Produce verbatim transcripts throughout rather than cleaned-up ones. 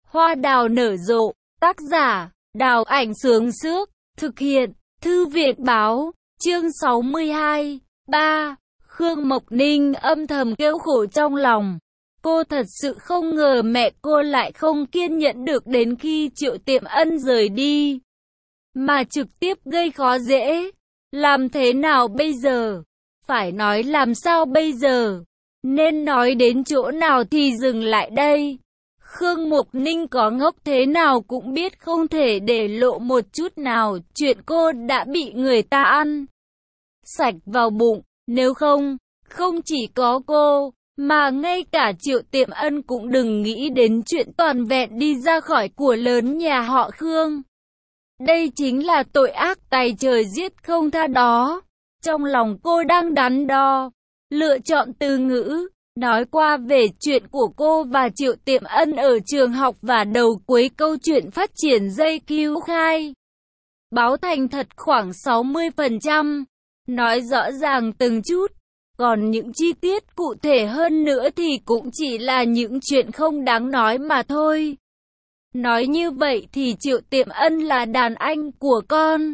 Hoa đào nở rộ, tác giả, Đào Ảnh Sướng Sước, thực hiện, Thư viện Báo, chương sáu mươi hai, ba. Khương Mộc Ninh âm thầm kêu khổ trong lòng. Cô thật sự không ngờ mẹ cô lại không kiên nhẫn được đến khi Triệu Tiệm Ân rời đi, mà trực tiếp gây khó dễ. Làm thế nào bây giờ? Phải nói làm sao bây giờ? Nên nói đến chỗ nào thì dừng lại đây? Khương Mộc Ninh có ngốc thế nào cũng biết không thể để lộ một chút nào chuyện cô đã bị người ta ăn sạch vào bụng. Nếu không, không chỉ có cô, mà ngay cả Triệu Tiệm Ân cũng đừng nghĩ đến chuyện toàn vẹn đi ra khỏi của lớn nhà họ Khương. Đây chính là tội ác tày trời giết không tha đó. Trong lòng cô đang đắn đo, lựa chọn từ ngữ, nói qua về chuyện của cô và Triệu Tiệm Ân ở trường học và đầu cuối câu chuyện phát triển dây cứu khai báo thành thật khoảng sáu mươi phần trăm, nói rõ ràng từng chút. Còn những chi tiết cụ thể hơn nữa thì cũng chỉ là những chuyện không đáng nói mà thôi. Nói như vậy thì Triệu Tiệm Ân là đàn anh của con,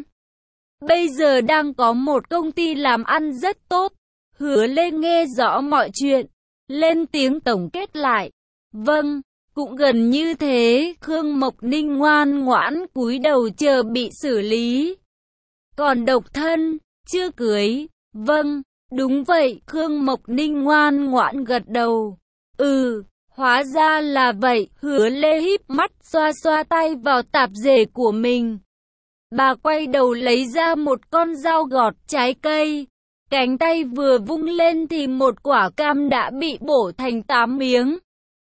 bây giờ đang có một công ty làm ăn rất tốt. Hứa lên nghe rõ mọi chuyện, lên tiếng tổng kết lại. Vâng, cũng gần như thế. Khương Mộc Ninh ngoan ngoãn cúi đầu chờ bị xử lý. Còn độc thân, chưa cưới? Vâng, đúng vậy. Khương Mộc Ninh ngoan ngoãn gật đầu. Ừ, hóa ra là vậy. Hứa Lê híp mắt xoa xoa tay vào tạp dề của mình. Bà quay đầu lấy ra một con dao gọt trái cây. Cánh tay vừa vung lên thì một quả cam đã bị bổ thành tám miếng.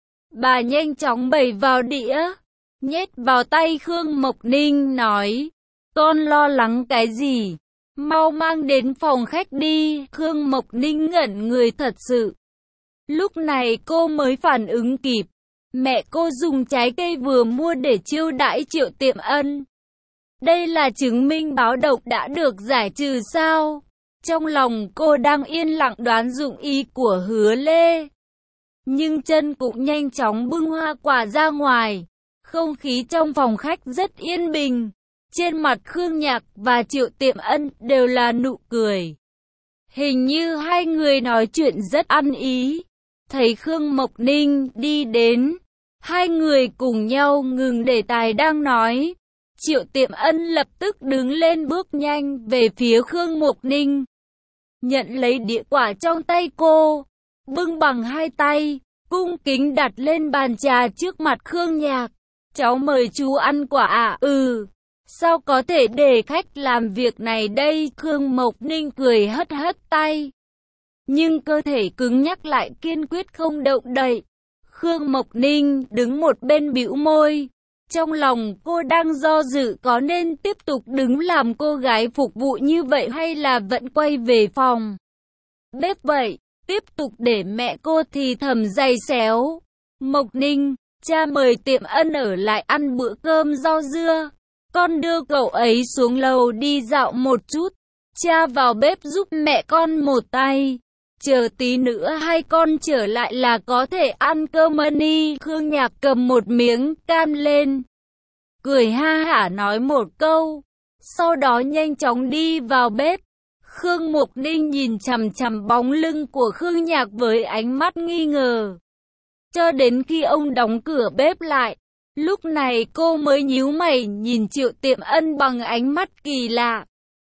Bà nhanh chóng bày vào đĩa, nhét vào tay Khương Mộc Ninh, nói: con lo lắng cái gì? Mau mang đến phòng khách đi. Khương Mộc Ninh ngẩn người thật sự. Lúc này cô mới phản ứng kịp. Mẹ cô dùng trái cây vừa mua để chiêu đãi Triệu Tiệm Ân. Đây là chứng minh báo độc đã được giải trừ sao? Trong lòng cô đang yên lặng đoán dụng ý của Hứa Lê. Nhưng chân cũng nhanh chóng bưng hoa quả ra ngoài. Không khí trong phòng khách rất yên bình. Trên mặt Khương Nhạc và Triệu Tiệm Ân đều là nụ cười. Hình như hai người nói chuyện rất ăn ý. Thấy Khương Mộc Ninh đi đến, hai người cùng nhau ngừng đề tài đang nói. Triệu Tiệm Ân lập tức đứng lên bước nhanh về phía Khương Mộc Ninh, nhận lấy đĩa quả trong tay cô, bưng bằng hai tay, cung kính đặt lên bàn trà trước mặt Khương Nhạc. Cháu mời chú ăn quả ạ? À? Ừ, sao có thể để khách làm việc này đây? Khương Mộc Ninh cười hất hất tay, nhưng cơ thể cứng nhắc lại kiên quyết không động đậy. Khương Mộc Ninh đứng một bên bĩu môi. Trong lòng cô đang do dự có nên tiếp tục đứng làm cô gái phục vụ như vậy hay là vẫn quay về phòng bếp vậy, tiếp tục để mẹ cô thì thầm giày xéo. Mộc Ninh, cha mời Tiệm Ân ở lại ăn bữa cơm rau dưa. Con đưa cậu ấy xuống lầu đi dạo một chút. Cha vào bếp giúp mẹ con một tay. Chờ tí nữa hai con trở lại là có thể ăn cơm đi. Khương Nhạc cầm một miếng cam lên, cười ha hả nói một câu, sau đó nhanh chóng đi vào bếp. Khương Mộc Ninh nhìn chằm chằm bóng lưng của Khương Nhạc với ánh mắt nghi ngờ, cho đến khi ông đóng cửa bếp lại. Lúc này cô mới nhíu mày nhìn Triệu Tiệm Ân bằng ánh mắt kỳ lạ.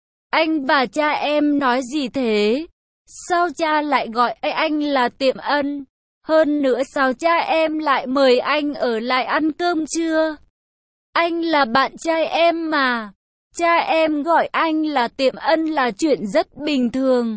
Anh và cha em nói gì thế? Sao cha lại gọi anh là Tiệm Ân? Hơn nữa sao cha em lại mời anh ở lại ăn cơm trưa? Anh là bạn trai em mà. Cha em gọi anh là Tiệm Ân là chuyện rất bình thường.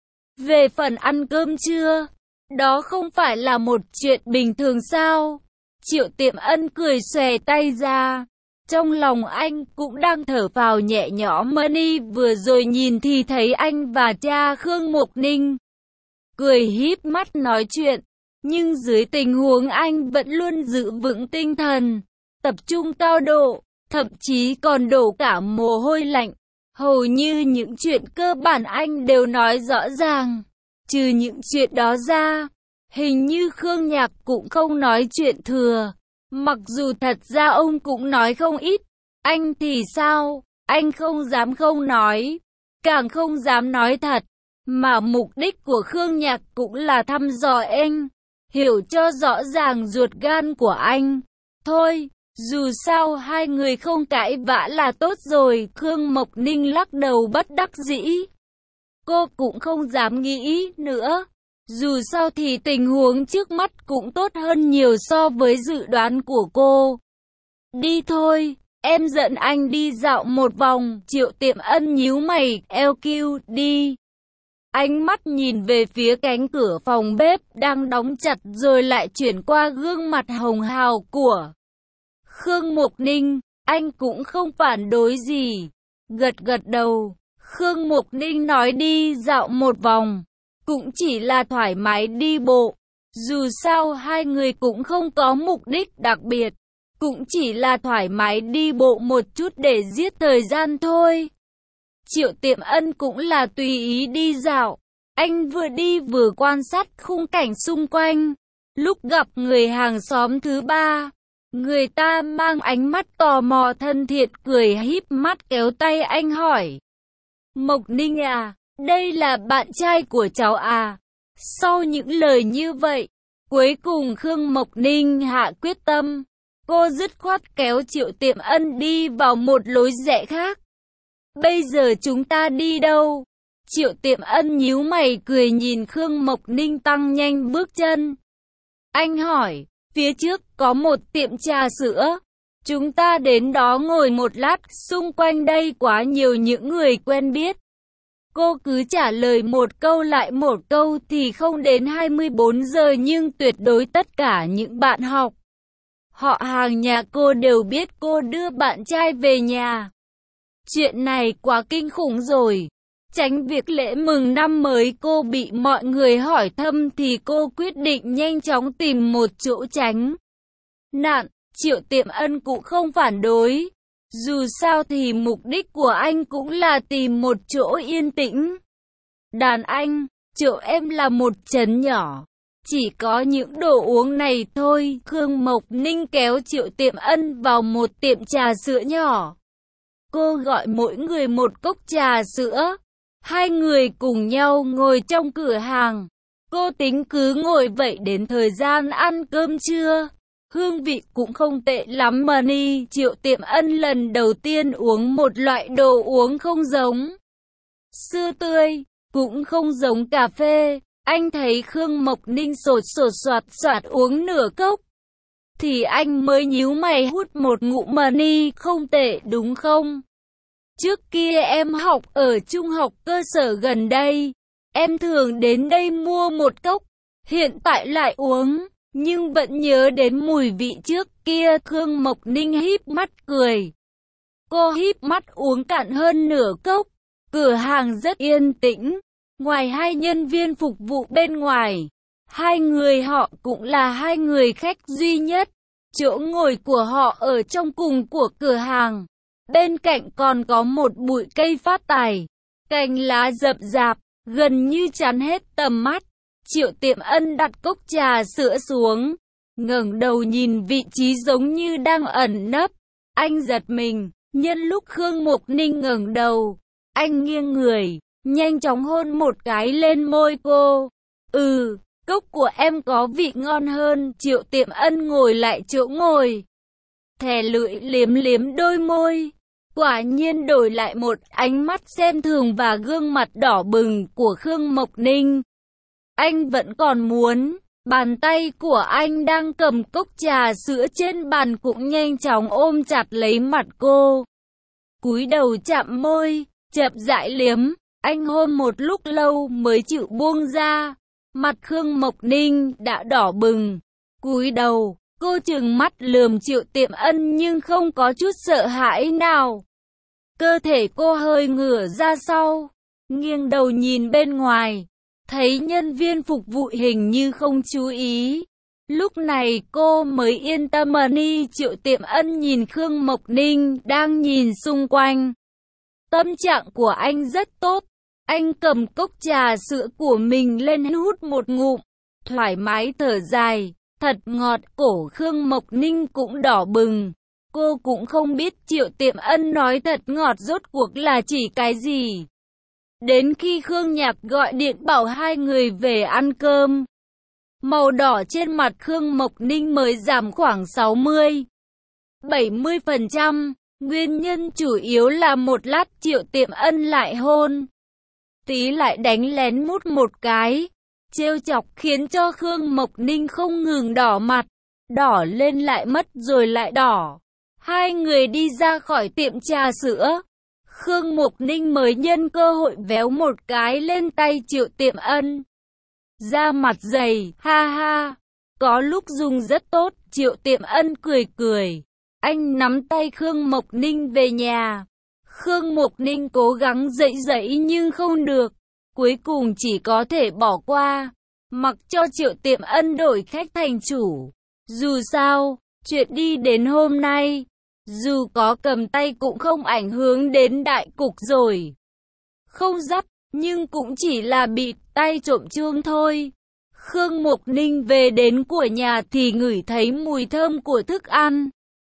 Về phần ăn cơm trưa, đó không phải là một chuyện bình thường sao? Triệu Tiệm Ân cười xòe tay ra. Trong lòng anh cũng đang thở phào nhẹ nhõm. Money vừa rồi nhìn thì thấy anh và cha Khương Mộc Ninh cười híp mắt nói chuyện, nhưng dưới tình huống anh vẫn luôn giữ vững tinh thần, tập trung cao độ, thậm chí còn đổ cả mồ hôi lạnh. Hầu như những chuyện cơ bản anh đều nói rõ ràng. Trừ những chuyện đó ra, hình như Khương Nhạc cũng không nói chuyện thừa. Mặc dù thật ra ông cũng nói không ít. Anh thì sao? Anh không dám không nói, càng không dám nói thật. Mà mục đích của Khương Nhạc cũng là thăm dò anh, hiểu cho rõ ràng ruột gan của anh. Thôi, dù sao hai người không cãi vã là tốt rồi. Khương Mộc Ninh lắc đầu bất đắc dĩ. Cô cũng không dám nghĩ nữa. Dù sao thì tình huống trước mắt cũng tốt hơn nhiều so với dự đoán của cô. Đi thôi, em dẫn anh đi dạo một vòng. Triệu Tiệm Ân nhíu mày, lờ quy đi. Ánh mắt nhìn về phía cánh cửa phòng bếp đang đóng chặt rồi lại chuyển qua gương mặt hồng hào của Khương Mộc Ninh. Anh cũng không phản đối gì, gật gật đầu. Khương Mộc Ninh nói đi dạo một vòng, cũng chỉ là thoải mái đi bộ. Dù sao hai người cũng không có mục đích đặc biệt, cũng chỉ là thoải mái đi bộ một chút để giết thời gian thôi. Triệu Tiệm Ân cũng là tùy ý đi dạo. Anh vừa đi vừa quan sát khung cảnh xung quanh. Lúc gặp người hàng xóm thứ ba, người ta mang ánh mắt tò mò thân thiện cười híp mắt kéo tay anh hỏi. Mộc Ninh à, đây là bạn trai của cháu à? Sau những lời như vậy, cuối cùng Khương Mộc Ninh hạ quyết tâm. Cô dứt khoát kéo Triệu Tiệm Ân đi vào một lối rẽ khác. Bây giờ chúng ta đi đâu? Triệu Tiệm Ân nhíu mày cười nhìn Khương Mộc Ninh tăng nhanh bước chân. Anh hỏi, phía trước có một tiệm trà sữa. Chúng ta đến đó ngồi một lát, xung quanh đây quá nhiều những người quen biết. Cô cứ trả lời một câu lại một câu thì không đến hai mươi bốn giờ nhưng tuyệt đối tất cả những bạn học, họ hàng nhà cô đều biết cô đưa bạn trai về nhà. Chuyện này quá kinh khủng rồi. Tránh việc lễ mừng năm mới cô bị mọi người hỏi thăm thì cô quyết định nhanh chóng tìm một chỗ tránh nạn. Triệu Tiệm Ân cũng không phản đối. Dù sao thì mục đích của anh cũng là tìm một chỗ yên tĩnh. Đàn anh, chỗ em là một trấn nhỏ, chỉ có những đồ uống này thôi. Khương Mộc Ninh kéo Triệu Tiệm Ân vào một tiệm trà sữa nhỏ. Cô gọi mỗi người một cốc trà sữa. Hai người cùng nhau ngồi trong cửa hàng. Cô tính cứ ngồi vậy đến thời gian ăn cơm trưa. Hương vị cũng không tệ lắm mà ni. Triệu Tiệm Ân lần đầu tiên uống một loại đồ uống không giống sữa tươi, cũng không giống cà phê. Anh thấy Khương Mộc Ninh sột sột soạt soạt uống nửa cốc, thì anh mới nhíu mày hút một ngụm mà ni. Không tệ đúng không? Trước kia em học ở trung học cơ sở gần đây, em thường đến đây mua một cốc, hiện tại lại uống, nhưng vẫn nhớ đến mùi vị trước kia. Khương Mộc Ninh híp mắt cười. Cô híp mắt uống cạn hơn nửa cốc. Cửa hàng rất yên tĩnh, ngoài hai nhân viên phục vụ bên ngoài, hai người họ cũng là hai người khách duy nhất. Chỗ ngồi của họ ở trong cùng của cửa hàng. Bên cạnh còn có một bụi cây phát tài, cành lá rậm rạp, gần như chắn hết tầm mắt. Triệu Tiệm Ân đặt cốc trà sữa xuống, ngẩng đầu nhìn vị trí giống như đang ẩn nấp. Anh giật mình, nhân lúc Khương Mộc Ninh ngẩng đầu, anh nghiêng người, nhanh chóng hôn một cái lên môi cô. Ừ, cốc của em có vị ngon hơn. Triệu Tiệm Ân ngồi lại chỗ ngồi, thè lưỡi liếm liếm đôi môi. Quả nhiên đổi lại một ánh mắt xem thường và gương mặt đỏ bừng của Khương Mộc Ninh. Anh vẫn còn muốn. Bàn tay của anh đang cầm cốc trà sữa trên bàn cũng nhanh chóng ôm chặt lấy mặt cô. Cúi đầu chạm môi, chậm rãi liếm. Anh hôn một lúc lâu mới chịu buông ra. Mặt Khương Mộc Ninh đã đỏ bừng. Cúi đầu, cô trừng mắt lườm Triệu Tiệm Ân nhưng không có chút sợ hãi nào. Cơ thể cô hơi ngửa ra sau, nghiêng đầu nhìn bên ngoài, thấy nhân viên phục vụ hình như không chú ý. Lúc này cô mới yên tâm mà ni. Triệu Tiệm Ân nhìn Khương Mộc Ninh đang nhìn xung quanh. Tâm trạng của anh rất tốt. Anh cầm cốc trà sữa của mình lên hút một ngụm, thoải mái thở dài. Thật ngọt, cổ Khương Mộc Ninh cũng đỏ bừng. Cô cũng không biết Triệu Tiệm Ân nói thật ngọt rốt cuộc là chỉ cái gì. Đến khi Khương Nhạc gọi điện bảo hai người về ăn cơm, màu đỏ trên mặt Khương Mộc Ninh mới giảm khoảng sáu mươi, bảy mươi phần trăm. Nguyên nhân chủ yếu là một lát Triệu Tiệm Ân lại hôn, tí lại đánh lén mút một cái, trêu chọc khiến cho Khương Mộc Ninh không ngừng đỏ mặt, đỏ lên lại mất rồi lại đỏ. Hai người đi ra khỏi tiệm trà sữa, Khương Mộc Ninh mới nhân cơ hội véo một cái lên tay Triệu Tiệm Ân. Da mặt dày, ha ha, có lúc dùng rất tốt, Triệu Tiệm Ân cười cười. Anh nắm tay Khương Mộc Ninh về nhà. Khương Mộc Ninh cố gắng dậy dậy nhưng không được, cuối cùng chỉ có thể bỏ qua, mặc cho Triệu Tiệm Ân đổi khách thành chủ. Dù sao, chuyện đi đến hôm nay, dù có cầm tay cũng không ảnh hưởng đến đại cục rồi. Không dắt, nhưng cũng chỉ là bị tay trộm chuông thôi. Khương Mộc Ninh về đến của nhà thì ngửi thấy mùi thơm của thức ăn.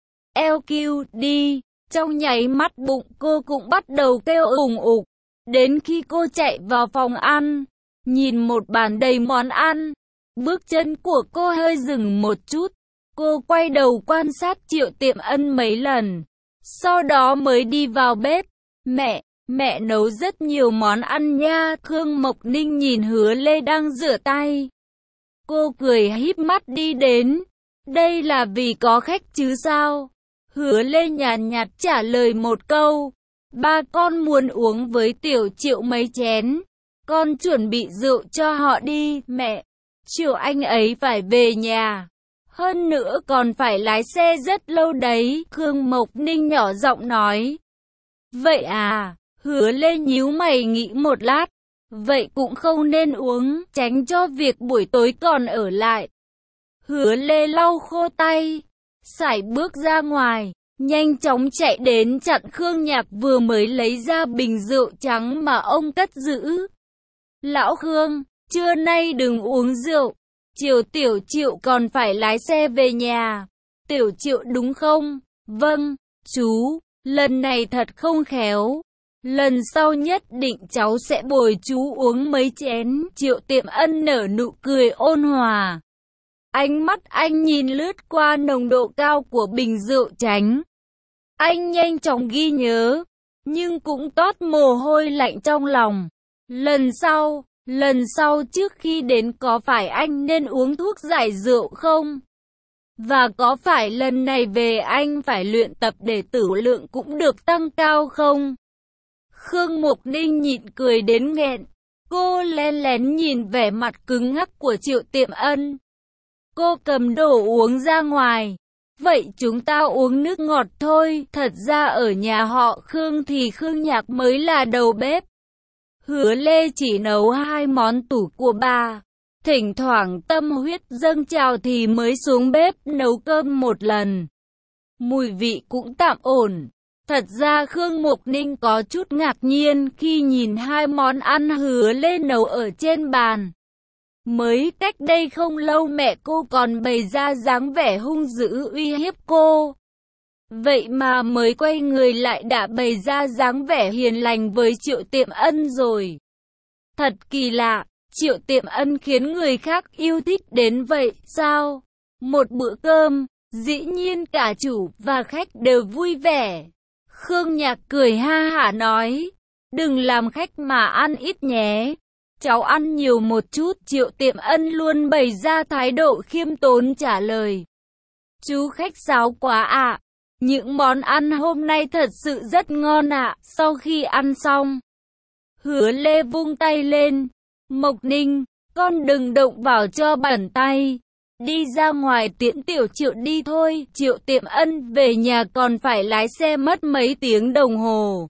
lờ quy đê, trong nháy mắt bụng cô cũng bắt đầu kêu ủng ục. Đến khi cô chạy vào phòng ăn, nhìn một bàn đầy món ăn, bước chân của cô hơi dừng một chút. Cô quay đầu quan sát Triệu Tiệm Ân mấy lần, sau đó mới đi vào bếp. Mẹ, mẹ nấu rất nhiều món ăn nha. Khương Mộc Ninh nhìn Hứa Lê đang rửa tay. Cô cười híp mắt đi đến. Đây là vì có khách chứ sao? Hứa Lê nhàn nhạt trả lời một câu. Ba con muốn uống với Tiểu Triệu mấy chén. Con chuẩn bị rượu cho họ đi. Mẹ, chiều anh ấy phải về nhà. Hơn nữa còn phải lái xe rất lâu đấy. Khương Mộc Ninh nhỏ giọng nói. Vậy à? Hứa Lê nhíu mày nghĩ một lát. Vậy cũng không nên uống, tránh cho việc buổi tối còn ở lại. Hứa Lê lau khô tay, sải bước ra ngoài, nhanh chóng chạy đến chặn Khương Nhạc vừa mới lấy ra bình rượu trắng mà ông cất giữ. Lão Khương, trưa nay đừng uống rượu, chiều Tiểu Triệu còn phải lái xe về nhà. Tiểu Triệu đúng không? Vâng, chú, lần này thật không khéo. Lần sau nhất định cháu sẽ bồi chú uống mấy chén. Triệu Tiệm Ân nở nụ cười ôn hòa. Ánh mắt anh nhìn lướt qua nồng độ cao của bình rượu trắng. Anh nhanh chóng ghi nhớ, nhưng cũng toát mồ hôi lạnh trong lòng. Lần sau, lần sau trước khi đến có phải anh nên uống thuốc giải rượu không? Và có phải lần này về anh phải luyện tập để tử lượng cũng được tăng cao không? Khương Mộc Ninh nhịn cười đến nghẹn. Cô lén lén nhìn vẻ mặt cứng ngắc của Triệu Tiệm Ân. Cô cầm đồ uống ra ngoài. Vậy chúng ta uống nước ngọt thôi. Thật ra ở nhà họ Khương thì Khương Nhạc mới là đầu bếp. Hứa Lê chỉ nấu hai món tủ của bà. Thỉnh thoảng tâm huyết dâng trào thì mới xuống bếp nấu cơm một lần. Mùi vị cũng tạm ổn. Thật ra Khương Mộc Ninh có chút ngạc nhiên khi nhìn hai món ăn Hứa Lê nấu ở trên bàn. Mới cách đây không lâu mẹ cô còn bày ra dáng vẻ hung dữ uy hiếp cô. Vậy mà mới quay người lại đã bày ra dáng vẻ hiền lành với Triệu Tiệm Ân rồi. Thật kỳ lạ, Triệu Tiệm Ân khiến người khác yêu thích đến vậy sao? Một bữa cơm, dĩ nhiên cả chủ và khách đều vui vẻ. Khương Nhạc cười ha hả nói, đừng làm khách mà ăn ít nhé. Cháu ăn nhiều một chút. Triệu Tiệm Ân luôn bày ra thái độ khiêm tốn trả lời. Chú khách sáo quá ạ. À. Những món ăn hôm nay thật sự rất ngon ạ. À. Sau khi ăn xong, Hứa Lê vung tay lên. Mộc Ninh, con đừng động vào cho bẩn tay. Đi ra ngoài tiễn Tiểu Triệu đi thôi. Triệu Tiệm Ân về nhà còn phải lái xe mất mấy tiếng đồng hồ.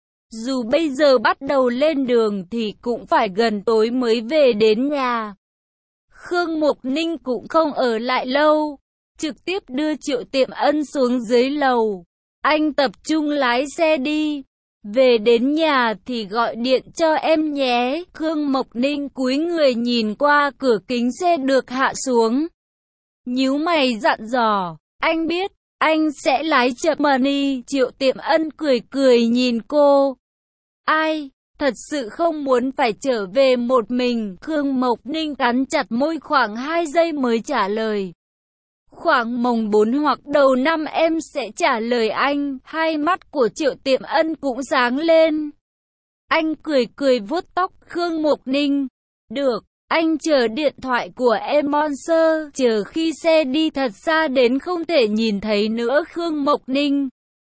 Dù bây giờ bắt đầu lên đường thì cũng phải gần tối mới về đến nhà. Khương Mộc Ninh cũng không ở lại lâu, trực tiếp đưa Triệu Tiệm Ân xuống dưới lầu. Anh tập trung lái xe đi. Về đến nhà thì gọi điện cho em nhé. Khương Mộc Ninh cúi người nhìn qua cửa kính xe được hạ xuống. nhíu mày dặn dò, anh biết, anh sẽ lái chậm money. Triệu Tiệm Ân cười cười nhìn cô. Ai, thật sự không muốn phải trở về một mình. Khương Mộc Ninh cắn chặt môi khoảng hai giây mới trả lời. Khoảng mồng bốn hoặc đầu năm em sẽ trả lời anh. Hai mắt của Triệu Tiệm Ân cũng sáng lên. Anh cười cười vuốt tóc Khương Mộc Ninh. Được, anh chờ điện thoại của em Monster. Chờ khi xe đi thật xa đến không thể nhìn thấy nữa. Khương Mộc Ninh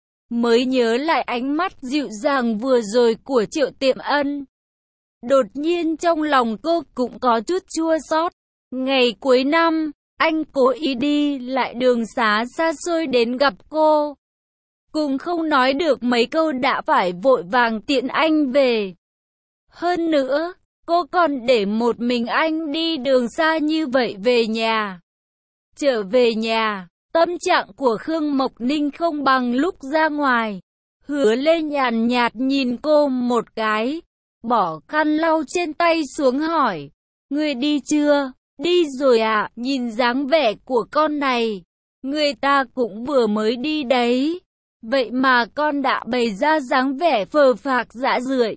mới nhớ lại ánh mắt dịu dàng vừa rồi của Triệu Tiệm Ân. Đột nhiên trong lòng cô cũng có chút chua xót. Ngày cuối năm, anh cố ý đi lại đường xá xa xôi đến gặp cô. Cùng không nói được mấy câu đã phải vội vàng tiện anh về. Hơn nữa, cô còn để một mình anh đi đường xa như vậy về nhà. Trở về nhà, tâm trạng của Khương Mộc Ninh không bằng lúc ra ngoài. Hứa Lê nhàn nhạt nhìn cô một cái, bỏ khăn lau trên tay xuống hỏi. Người đi chưa? Đi rồi ạ, nhìn dáng vẻ của con này. Người ta cũng vừa mới đi đấy. Vậy mà con đã bày ra dáng vẻ phờ phạc dã rượi.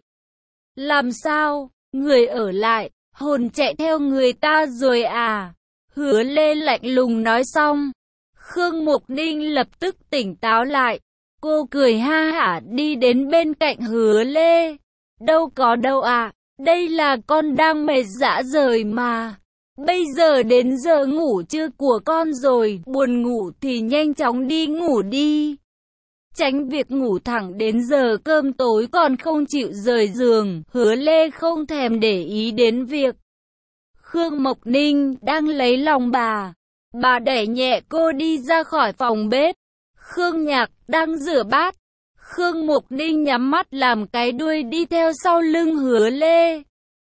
Làm sao? Người ở lại, hồn chạy theo người ta rồi à? Hứa Lê lạnh lùng nói xong. Khương Mộc Ninh lập tức tỉnh táo lại. Cô cười ha hả đi đến bên cạnh Hứa Lê. Đâu có đâu ạ, à, đây là con đang mệt dã rời mà. Bây giờ đến giờ ngủ trưa của con rồi, buồn ngủ thì nhanh chóng đi ngủ đi. Tránh việc ngủ thẳng đến giờ cơm tối còn không chịu rời giường. Hứa Lê không thèm để ý đến việc Khương Mộc Ninh đang lấy lòng bà. Bà đẩy nhẹ cô đi ra khỏi phòng bếp. Khương Nhạc đang rửa bát. Khương Mộc Ninh nhắm mắt làm cái đuôi đi theo sau lưng Hứa Lê.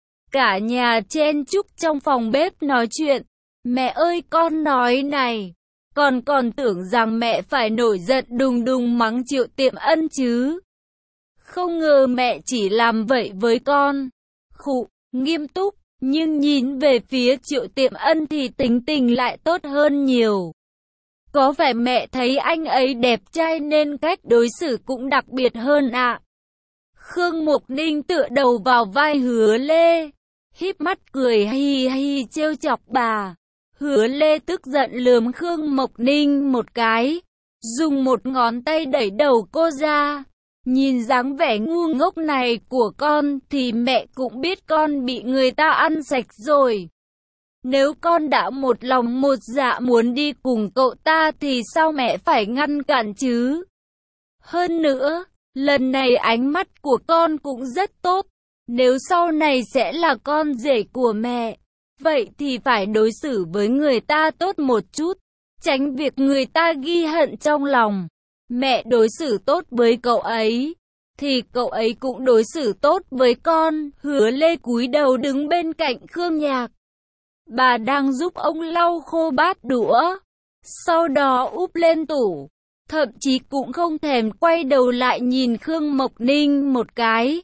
Cả nhà chen chúc trong phòng bếp nói chuyện. Mẹ ơi con nói này. Còn còn tưởng rằng mẹ phải nổi giận đùng đùng mắng Triệu Tiệm Ân chứ. Không ngờ mẹ chỉ làm vậy với con. Khụ, nghiêm túc, nhưng nhìn về phía Triệu Tiệm Ân thì tính tình lại tốt hơn nhiều. Có vẻ mẹ thấy anh ấy đẹp trai nên cách đối xử cũng đặc biệt hơn ạ. À. Khương Mộc Ninh tựa đầu vào vai Hứa Lê, híp mắt cười hi hi trêu chọc bà. Hứa Lê tức giận lườm Khương Mộc Ninh một cái, dùng một ngón tay đẩy đầu cô ra. Nhìn dáng vẻ ngu ngốc này của con thì mẹ cũng biết con bị người ta ăn sạch rồi. Nếu con đã một lòng một dạ muốn đi cùng cậu ta thì sao mẹ phải ngăn cản chứ? Hơn nữa, lần này ánh mắt của con cũng rất tốt. Nếu sau này sẽ là con rể của mẹ, vậy thì phải đối xử với người ta tốt một chút, tránh việc người ta ghi hận trong lòng. Mẹ đối xử tốt với cậu ấy, thì cậu ấy cũng đối xử tốt với con. Hứa Lê cúi đầu đứng bên cạnh Khương Nhạc. Bà đang giúp ông lau khô bát đũa, sau đó úp lên tủ, thậm chí cũng không thèm quay đầu lại nhìn Khương Mộc Ninh một cái.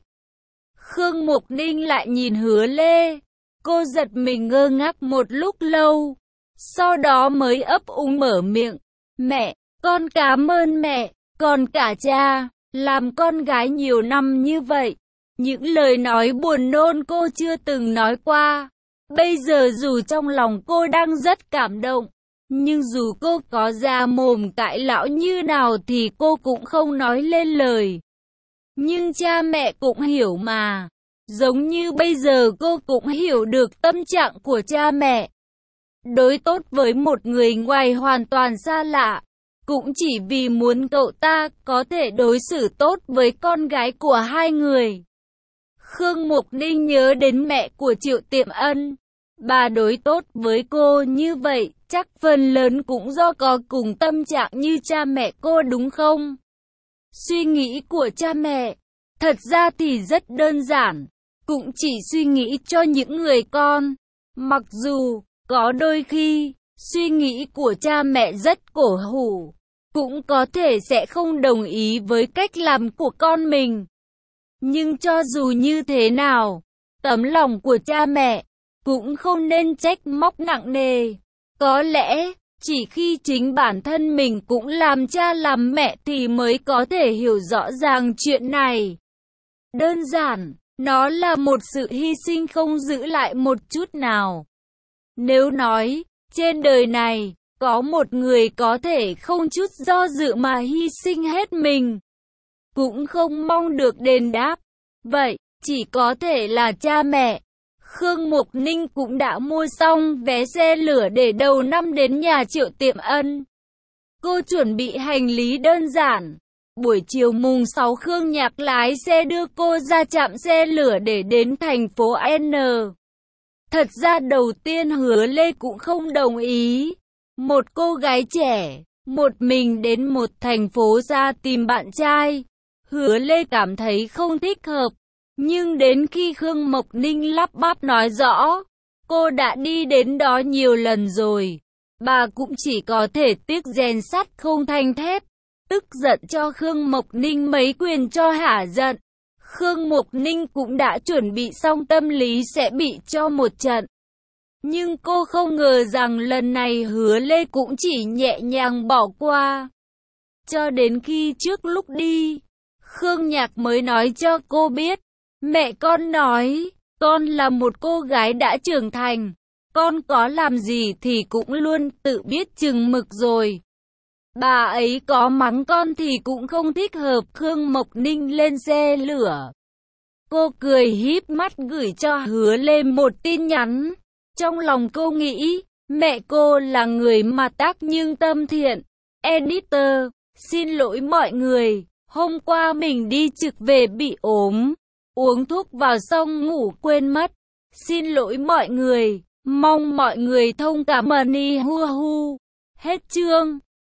Khương Mộc Ninh lại nhìn Hứa Lê, cô giật mình ngơ ngác một lúc lâu, sau đó mới ấp úng mở miệng. Mẹ, con cảm ơn mẹ, còn cả cha, làm con gái nhiều năm như vậy. Những lời nói buồn nôn cô chưa từng nói qua. Bây giờ dù trong lòng cô đang rất cảm động, nhưng dù cô có ra mồm cãi lão như nào thì cô cũng không nói lên lời. Nhưng cha mẹ cũng hiểu mà. Giống như bây giờ cô cũng hiểu được tâm trạng của cha mẹ. Đối tốt với một người ngoài hoàn toàn xa lạ, cũng chỉ vì muốn cậu ta có thể đối xử tốt với con gái của hai người. Khương Mộc Ninh nhớ đến mẹ của Triệu Tiệm Ân. Bà đối tốt với cô như vậy, chắc phần lớn cũng do có cùng tâm trạng như cha mẹ cô đúng không? Suy nghĩ của cha mẹ, thật ra thì rất đơn giản, cũng chỉ suy nghĩ cho những người con. Mặc dù, có đôi khi, suy nghĩ của cha mẹ rất cổ hủ, cũng có thể sẽ không đồng ý với cách làm của con mình. Nhưng cho dù như thế nào, tấm lòng của cha mẹ cũng không nên trách móc nặng nề. Có lẽ, Chỉ khi chính bản thân mình cũng làm cha làm mẹ thì mới có thể hiểu rõ ràng chuyện này. Đơn giản, nó là một sự hy sinh không giữ lại một chút nào. Nếu nói, trên đời này, có một người có thể không chút do dự mà hy sinh hết mình, cũng không mong được đền đáp, vậy, chỉ có thể là cha mẹ. Khương Mục Ninh cũng đã mua xong vé xe lửa để đầu năm đến nhà Triệu Tiệm Ân. Cô chuẩn bị hành lý đơn giản. Buổi chiều mùng sáu Khương Nhạc lái xe đưa cô ra trạm xe lửa để đến thành phố N. Thật ra đầu tiên Hứa Lê cũng không đồng ý. Một cô gái trẻ, một mình đến một thành phố ra tìm bạn trai. Hứa Lê cảm thấy không thích hợp. Nhưng đến khi Khương Mộc Ninh lắp bắp nói rõ, cô đã đi đến đó nhiều lần rồi, bà cũng chỉ có thể tiếc rèn sắt không thành thép, tức giận cho Khương Mộc Ninh mấy quyền cho hả giận. Khương Mộc Ninh cũng đã chuẩn bị xong tâm lý sẽ bị cho một trận. Nhưng cô không ngờ rằng lần này Hứa Lê cũng chỉ nhẹ nhàng bỏ qua. Cho đến khi trước lúc đi, Khương Nhạc mới nói cho cô biết. Mẹ con nói, con là một cô gái đã trưởng thành, con có làm gì thì cũng luôn tự biết chừng mực rồi. Bà ấy có mắng con thì cũng không thích hợp. Khương Mộc Ninh lên xe lửa. Cô cười híp mắt gửi cho Hứa Lê một tin nhắn. Trong lòng cô nghĩ, mẹ cô là người mặt tác nhưng tâm thiện. Editor, xin lỗi mọi người, hôm qua mình đi trực về bị ốm. Uống thuốc vào xong ngủ quên mất. Xin lỗi mọi người, mong mọi người thông cảm. Money hu hu. Hết chương.